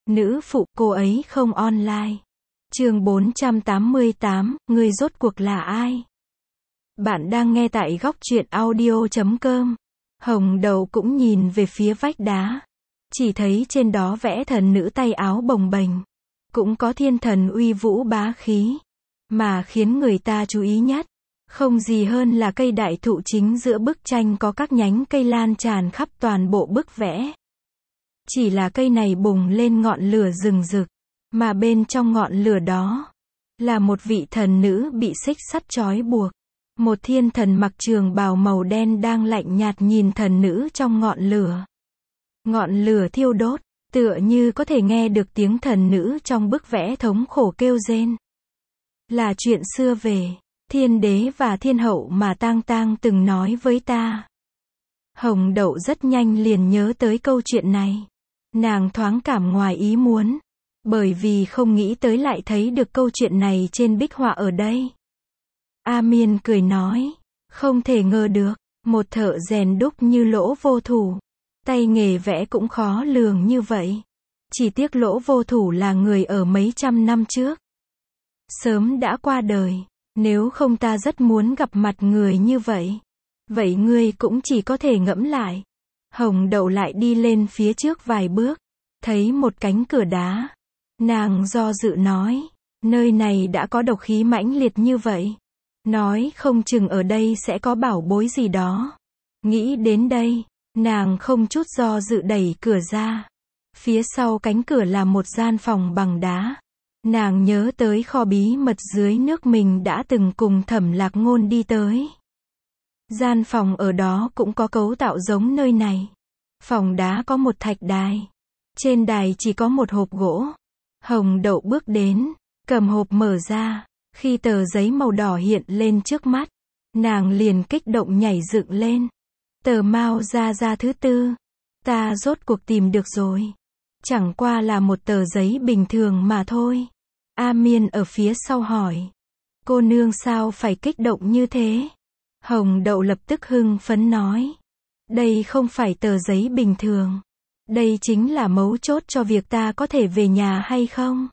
Nữ phụ cô ấy không online. Chương 488, ngươi rốt cuộc là ai? Bạn đang nghe tại góc truyện audio.com. Hồng Đậu cũng nhìn về phía vách đá. Chỉ thấy trên đó vẽ thần nữ tay áo bồng bềnh. Cũng có thiên thần uy vũ bá khí. Mà khiến người ta chú ý nhất, không gì hơn là cây đại thụ chính giữa bức tranh có các nhánh cây lan tràn khắp toàn bộ bức vẽ. Chỉ là cây này bùng lên ngọn lửa rừng rực, mà bên trong ngọn lửa đó là một vị thần nữ bị xích sắt trói buộc. Một thiên thần mặc trường bào màu đen đang lạnh nhạt nhìn thần nữ trong ngọn lửa. Ngọn lửa thiêu đốt, tựa như có thể nghe được tiếng thần nữ trong bức vẽ thống khổ kêu rên. Là chuyện xưa về thiên đế và thiên hậu mà Tang Tang từng nói với ta. Hồng Đậu rất nhanh liền nhớ tới câu chuyện này. Nàng thoáng cảm ngoài ý muốn, bởi vì không nghĩ tới lại thấy được câu chuyện này trên bích họa ở đây. A Miên cười nói, không thể ngờ được, một thợ rèn đúc như Lỗ Vô Thủ, tay nghề vẽ cũng khó lường như vậy. Chỉ tiếc Lỗ Vô Thủ là người ở mấy trăm năm trước, sớm đã qua đời. Nếu không ta rất muốn gặp mặt người như vậy. Vậy ngươi cũng chỉ có thể ngẫm lại. Hồng Đậu lại đi lên phía trước vài bước, thấy một cánh cửa đá. Nàng do dự nói, nơi này đã có độc khí mãnh liệt như vậy. Nói không chừng ở đây sẽ có bảo bối gì đó. Nghĩ đến đây, nàng không chút do dự đẩy cửa ra. Phía sau cánh cửa là một gian phòng bằng đá. Nàng nhớ tới kho bí mật dưới nước mình đã từng cùng Thẩm Lạc Ngôn đi tới. Gian phòng ở đó cũng có cấu tạo giống nơi này. Phòng đá có một thạch đài. Trên đài chỉ có một hộp gỗ. Hồng Đậu bước đến, cầm hộp mở ra. Khi tờ giấy màu đỏ hiện lên trước mắt, nàng liền kích động nhảy dựng lên. Tờ Mao ra thứ tư. Ta rốt cuộc tìm được rồi. Chẳng qua là một tờ giấy bình thường mà thôi. A Miên ở phía sau hỏi. Cô nương sao phải kích động như thế? Hồng Đậu lập tức hưng phấn nói. Đây không phải tờ giấy bình thường. Đây chính là mấu chốt cho việc ta có thể về nhà hay không?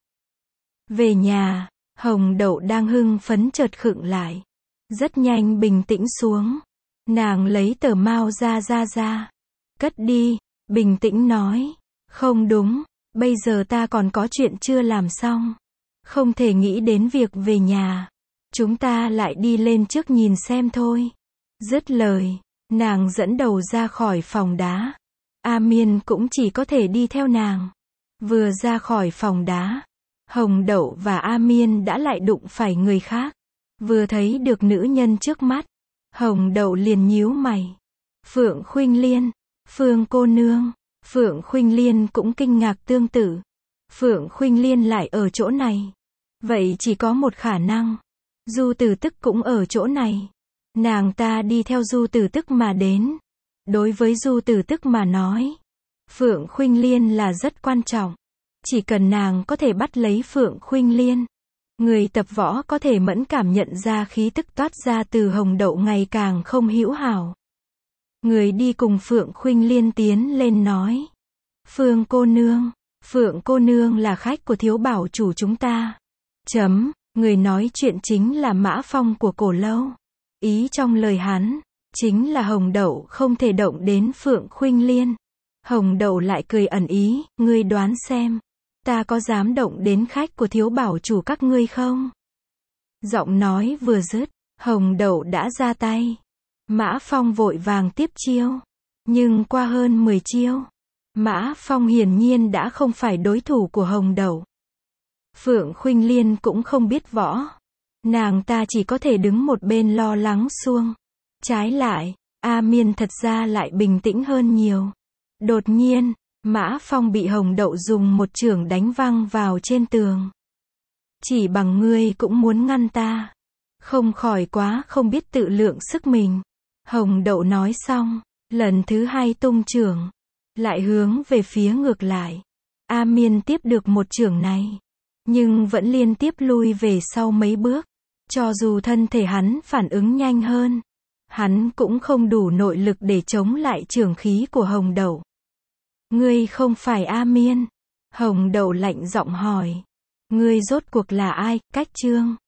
Về nhà, Hồng Đậu đang hưng phấn chợt khựng lại. Rất nhanh bình tĩnh xuống. Nàng lấy tờ Mao ra. Cất đi, bình tĩnh nói. Không đúng, bây giờ ta còn có chuyện chưa làm xong. Không thể nghĩ đến việc về nhà. Chúng ta lại đi lên trước nhìn xem thôi. Dứt lời, nàng dẫn đầu ra khỏi phòng đá. A Miên cũng chỉ có thể đi theo nàng. Vừa ra khỏi phòng đá, Hồng Đậu và A Miên đã lại đụng phải người khác. Vừa thấy được nữ nhân trước mắt, Hồng Đậu liền nhíu mày. Phượng Khuynh Liên, Phương cô nương. Phượng Khuynh Liên cũng kinh ngạc tương tự. Phượng Khuynh Liên lại ở chỗ này. Vậy chỉ có một khả năng. Du Tử Tức cũng ở chỗ này. Nàng ta đi theo Du Tử Tức mà đến. Đối với Du Tử Tức mà nói, Phượng Khuynh Liên là rất quan trọng. Chỉ cần nàng có thể bắt lấy Phượng Khuynh Liên, người tập võ có thể mẫn cảm nhận ra khí tức toát ra từ Hồng Đậu ngày càng không hữu hảo. Người đi cùng Phượng Khuynh Liên tiến lên nói. Phượng cô nương là khách của thiếu bảo chủ chúng ta. Người nói chuyện chính là Mã Phong của Cổ Lâu. Ý trong lời hắn, chính là Hồng Đậu không thể động đến Phượng Khuynh Liên. Hồng Đậu lại cười ẩn ý, ngươi đoán xem, ta có dám động đến khách của thiếu bảo chủ các ngươi không? Giọng nói vừa dứt, Hồng Đậu đã ra tay. Mã Phong vội vàng tiếp chiêu. Nhưng qua hơn 10 chiêu, Mã Phong hiển nhiên đã không phải đối thủ của Hồng Đậu. Phượng Khuynh Liên cũng không biết võ. Nàng ta chỉ có thể đứng một bên lo lắng xuông. Trái lại, A Miên thật ra lại bình tĩnh hơn nhiều. Đột nhiên, Mã Phong bị Hồng Đậu dùng một chưởng đánh văng vào trên tường. Chỉ bằng ngươi cũng muốn ngăn ta. Không khỏi quá không biết tự lượng sức mình. Hồng Đậu nói xong, lần thứ hai tung chưởng, lại hướng về phía ngược lại. A Miên tiếp được một chưởng này, nhưng vẫn liên tiếp lui về sau mấy bước. Cho dù thân thể hắn phản ứng nhanh hơn, hắn cũng không đủ nội lực để chống lại chưởng khí của Hồng Đậu. Ngươi không phải A Miên. Hồng Đậu lạnh giọng hỏi. Ngươi rốt cuộc là ai, Cách Trương?